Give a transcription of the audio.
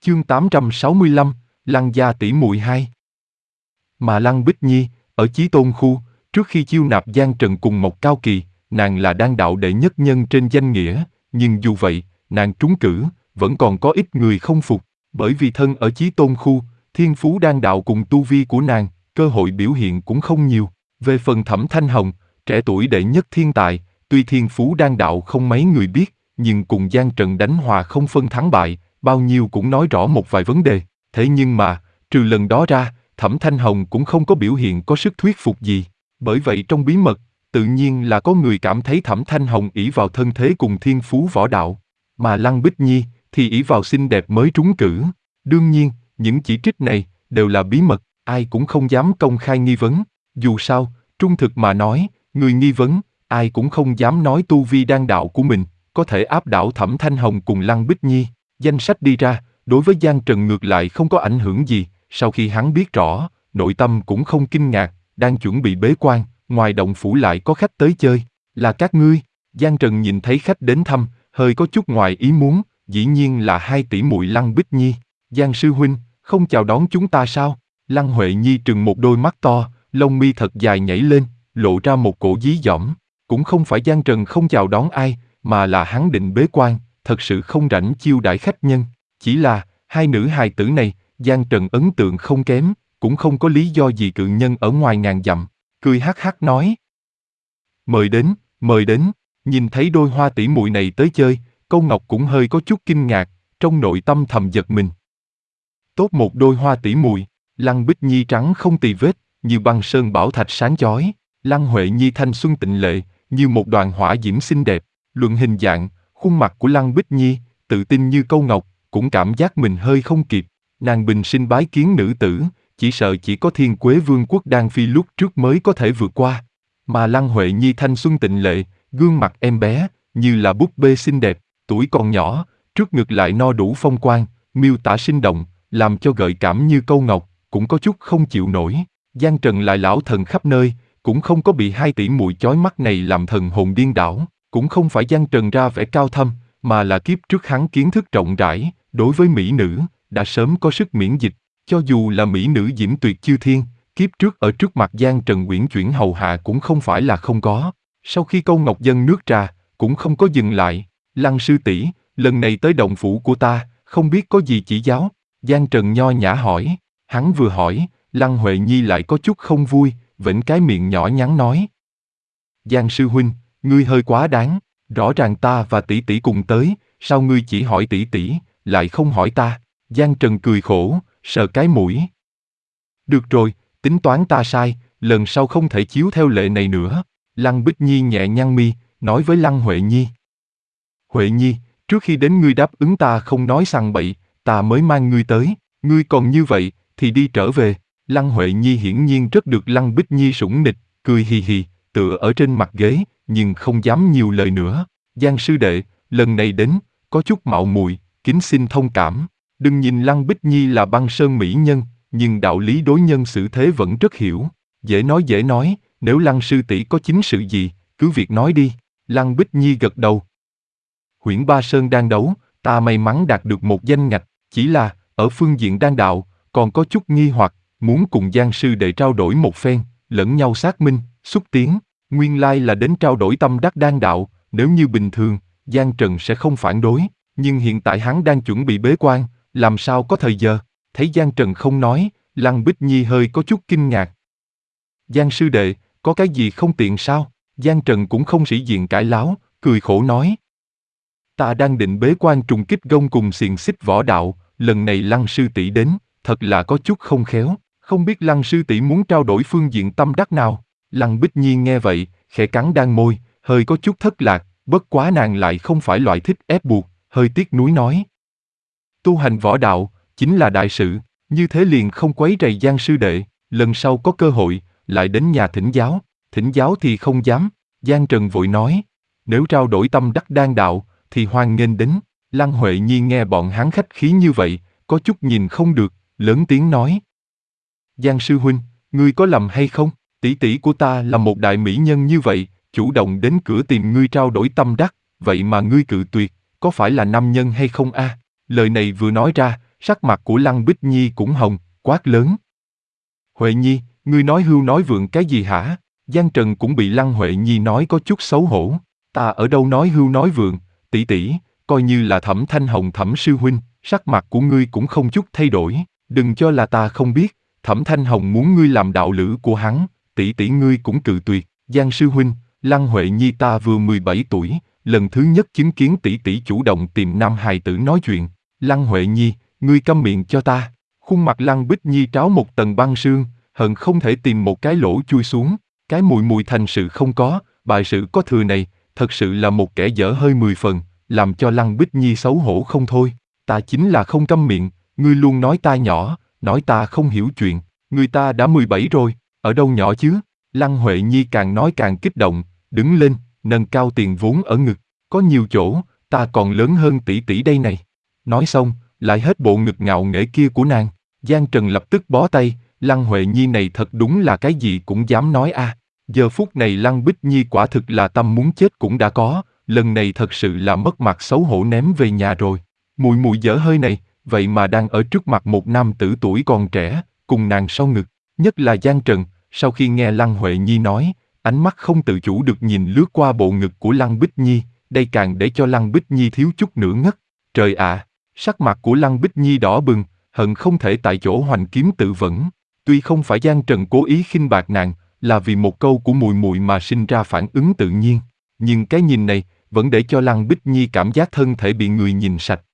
Chương 865, Lăng gia tỷ muội 2. Mà Lăng Bích Nhi, ở Chí Tôn khu, trước khi chiêu nạp Giang Trần cùng Mộc Cao Kỳ, nàng là đan đạo đệ nhất nhân trên danh nghĩa, nhưng dù vậy, nàng trúng cử, vẫn còn có ít người không phục, bởi vì thân ở Chí Tôn khu, thiên phú đan đạo cùng tu vi của nàng, cơ hội biểu hiện cũng không nhiều. Về phần Thẩm Thanh Hồng, trẻ tuổi đệ nhất thiên tài, tuy thiên phú đan đạo không mấy người biết, nhưng cùng Giang Trần đánh hòa không phân thắng bại, bao nhiêu cũng nói rõ một vài vấn đề. Thế nhưng mà, trừ lần đó ra, Thẩm Thanh Hồng cũng không có biểu hiện có sức thuyết phục gì. Bởi vậy trong bí mật, tự nhiên là có người cảm thấy Thẩm Thanh Hồng ỷ vào thân thế cùng thiên phú võ đạo, mà Lăng Bích Nhi thì ỷ vào xinh đẹp mới trúng cử. Đương nhiên, những chỉ trích này đều là bí mật, ai cũng không dám công khai nghi vấn. Dù sao, trung thực mà nói, người nghi vấn, ai cũng không dám nói tu vi đan đạo của mình có thể áp đảo Thẩm Thanh Hồng cùng Lăng Bích Nhi. Danh sách đi ra, đối với Giang Trần ngược lại không có ảnh hưởng gì, sau khi hắn biết rõ, nội tâm cũng không kinh ngạc, đang chuẩn bị bế quan, ngoài động phủ lại có khách tới chơi. Là các ngươi? Giang Trần nhìn thấy khách đến thăm, hơi có chút ngoài ý muốn, dĩ nhiên là hai tỷ muội Lăng Bích Nhi. Giang sư huynh, không chào đón chúng ta sao? Lăng Huệ Nhi trừng một đôi mắt to, lông mi thật dài nhảy lên, lộ ra một cổ dí dỏm. Cũng không phải Giang Trần không chào đón ai, mà là hắn định bế quan, thật sự không rảnh chiêu đãi khách nhân. Chỉ là, hai nữ hài tử này, Giang Trần ấn tượng không kém, cũng không có lý do gì cự nhân ở ngoài ngàn dặm. Cười hắc hắc nói. Mời đến, mời đến. Nhìn thấy đôi hoa tỷ muội này tới chơi, Câu Ngọc cũng hơi có chút kinh ngạc, trong nội tâm thầm giật mình. Tốt một đôi hoa tỷ muội, Lăng Bích Nhi trắng không tì vết, như băng sơn bảo thạch sáng chói. Lăng Huệ Nhi thanh xuân tịnh lệ, như một đoàn hỏa diễm xinh đẹp. Luận hình dạng, khuôn mặt của Lăng Bích Nhi, tự tin như Câu Ngọc, cũng cảm giác mình hơi không kịp. Nàng bình sinh bái kiến nữ tử, chỉ sợ chỉ có Thiên Quế Vương quốc Đan Phi lúc trước mới có thể vượt qua. Mà Lăng Huệ Nhi thanh xuân tịnh lệ, gương mặt em bé, như là búp bê xinh đẹp, tuổi còn nhỏ, trước ngực lại no đủ phong quang, miêu tả sinh động, làm cho gợi cảm như Câu Ngọc, cũng có chút không chịu nổi. Giang Trần lại lão thần khắp nơi, cũng không có bị hai tỷ muội chói mắt này làm thần hồn điên đảo. Cũng không phải Giang Trần ra vẻ cao thâm, mà là kiếp trước hắn kiến thức rộng rãi, đối với mỹ nữ, đã sớm có sức miễn dịch. Cho dù là mỹ nữ diễm tuyệt chư thiên, kiếp trước ở trước mặt Giang Trần uyển chuyển hầu hạ cũng không phải là không có. Sau khi Câu Ngọc dâng nước trà, cũng không có dừng lại. Lăng sư tỷ, lần này tới động phủ của ta, không biết có gì chỉ giáo? Giang Trần nho nhã hỏi. Hắn vừa hỏi, Lăng Huệ Nhi lại có chút không vui, vểnh cái miệng nhỏ nhắn nói. Giang sư huynh, ngươi hơi quá đáng, rõ ràng ta và tỷ tỷ cùng tới, sao ngươi chỉ hỏi tỷ tỷ, lại không hỏi ta? Giang Trần cười khổ, sờ cái mũi. Được rồi, tính toán ta sai, lần sau không thể chiếu theo lệ này nữa. Lăng Bích Nhi nhẹ nhăn mi, nói với Lăng Huệ Nhi. Huệ Nhi, trước khi đến ngươi đáp ứng ta không nói sằng bậy, ta mới mang ngươi tới, ngươi còn như vậy, thì đi trở về. Lăng Huệ Nhi hiển nhiên rất được Lăng Bích Nhi sủng nịch, cười hì hì, tựa ở trên mặt ghế, nhưng không dám nhiều lời nữa. Giang sư đệ, lần này đến, có chút mạo muội, kính xin thông cảm. Đừng nhìn Lăng Bích Nhi là băng sơn mỹ nhân, nhưng đạo lý đối nhân xử thế vẫn rất hiểu. Dễ nói, nếu Lăng sư tỷ có chính sự gì, cứ việc nói đi. Lăng Bích Nhi gật đầu. Huyễn Ba Sơn đang đấu, ta may mắn đạt được một danh ngạch, chỉ là, ở phương diện đan đạo, còn có chút nghi hoặc, muốn cùng Giang sư đệ trao đổi một phen, lẫn nhau xác minh, xúc tiến. Nguyên lai là đến trao đổi tâm đắc đan đạo, nếu như bình thường, Giang Trần sẽ không phản đối, nhưng hiện tại hắn đang chuẩn bị bế quan, làm sao có thời giờ? Thấy Giang Trần không nói, Lăng Bích Nhi hơi có chút kinh ngạc. Giang sư đệ, có cái gì không tiện sao? Giang Trần cũng không sĩ diện cãi láo, cười khổ nói. Ta đang định bế quan trùng kích gông cùng xiềng xích võ đạo, lần này Lăng sư tỷ đến, thật là có chút không khéo, không biết Lăng sư tỷ muốn trao đổi phương diện tâm đắc nào? Lăng Bích Nhi nghe vậy, khẽ cắn đan môi, hơi có chút thất lạc, bất quá nàng lại không phải loại thích ép buộc, hơi tiếc nuối nói. Tu hành võ đạo, chính là đại sự, như thế liền không quấy rầy Giang sư đệ, lần sau có cơ hội, lại đến nhà thỉnh giáo thì không dám. Giang Trần vội nói, nếu trao đổi tâm đắc đan đạo, thì hoan nghênh đến. Lăng Huệ Nhi nghe bọn hắn khách khí như vậy, có chút nhìn không được, lớn tiếng nói. Giang sư huynh, ngươi có lầm hay không? Tỷ tỷ của ta là một đại mỹ nhân như vậy, chủ động đến cửa tìm ngươi trao đổi tâm đắc, vậy mà ngươi cự tuyệt, có phải là nam nhân hay không a? Lời này vừa nói ra, Sắc mặt của Lăng Bích Nhi cũng hồng, quát lớn. Huệ Nhi, ngươi nói hưu nói vượn cái gì hả? Giang Trần cũng bị Lăng Huệ Nhi nói có chút xấu hổ. Ta ở đâu nói hưu nói vượn, tỷ tỷ, coi như là Thẩm Thanh Hồng Thẩm sư huynh, sắc mặt của ngươi cũng không chút thay đổi. Đừng cho là ta không biết, Thẩm Thanh Hồng muốn ngươi làm đạo lữ của hắn, tỷ tỷ ngươi cũng cự tuyệt. Giang sư huynh, Lăng Huệ Nhi ta vừa 17 tuổi, lần thứ nhất chứng kiến tỷ tỷ chủ động tìm nam hài tử nói chuyện. Lăng Huệ Nhi, ngươi câm miệng cho ta. Khuôn mặt Lăng Bích Nhi tráo một tầng băng sương, hận không thể tìm một cái lỗ chui xuống. Cái mùi mùi thành sự không có, bại sự có thừa này, thật sự là một kẻ dở hơi 10 phần, làm cho Lăng Bích Nhi xấu hổ không thôi. Ta chính là không câm miệng, ngươi luôn nói ta nhỏ, nói ta không hiểu chuyện, người ta đã 17 rồi, ở đâu nhỏ chứ? Lăng Huệ Nhi càng nói càng kích động, đứng lên, nâng cao tiền vốn ở ngực, có nhiều chỗ, ta còn lớn hơn tỷ tỷ đây này. Nói xong, lại hết bộ ngực ngạo nghễ kia của nàng. Giang Trần lập tức bó tay, Lăng Huệ Nhi này thật đúng là cái gì cũng dám nói a. Giờ phút này Lăng Bích Nhi quả thực là tâm muốn chết cũng đã có, lần này thật sự là mất mặt xấu hổ ném về nhà rồi. Mùi mùi dở hơi này, vậy mà đang ở trước mặt một nam tử tuổi còn trẻ, cùng nàng sau ngực. Nhất là Giang Trần, sau khi nghe Lăng Huệ Nhi nói, ánh mắt không tự chủ được nhìn lướt qua bộ ngực của Lăng Bích Nhi, đây càng để cho Lăng Bích Nhi thiếu chút nữa ngất. Trời ạ, sắc mặt của Lăng Bích Nhi đỏ bừng, hận không thể tại chỗ hoành kiếm tự vẫn. Tuy không phải Giang Trần cố ý khinh bạc nàng, là vì một câu của mùi mùi mà sinh ra phản ứng tự nhiên, nhưng cái nhìn này vẫn để cho Lăng Bích Nhi cảm giác thân thể bị người nhìn sạch.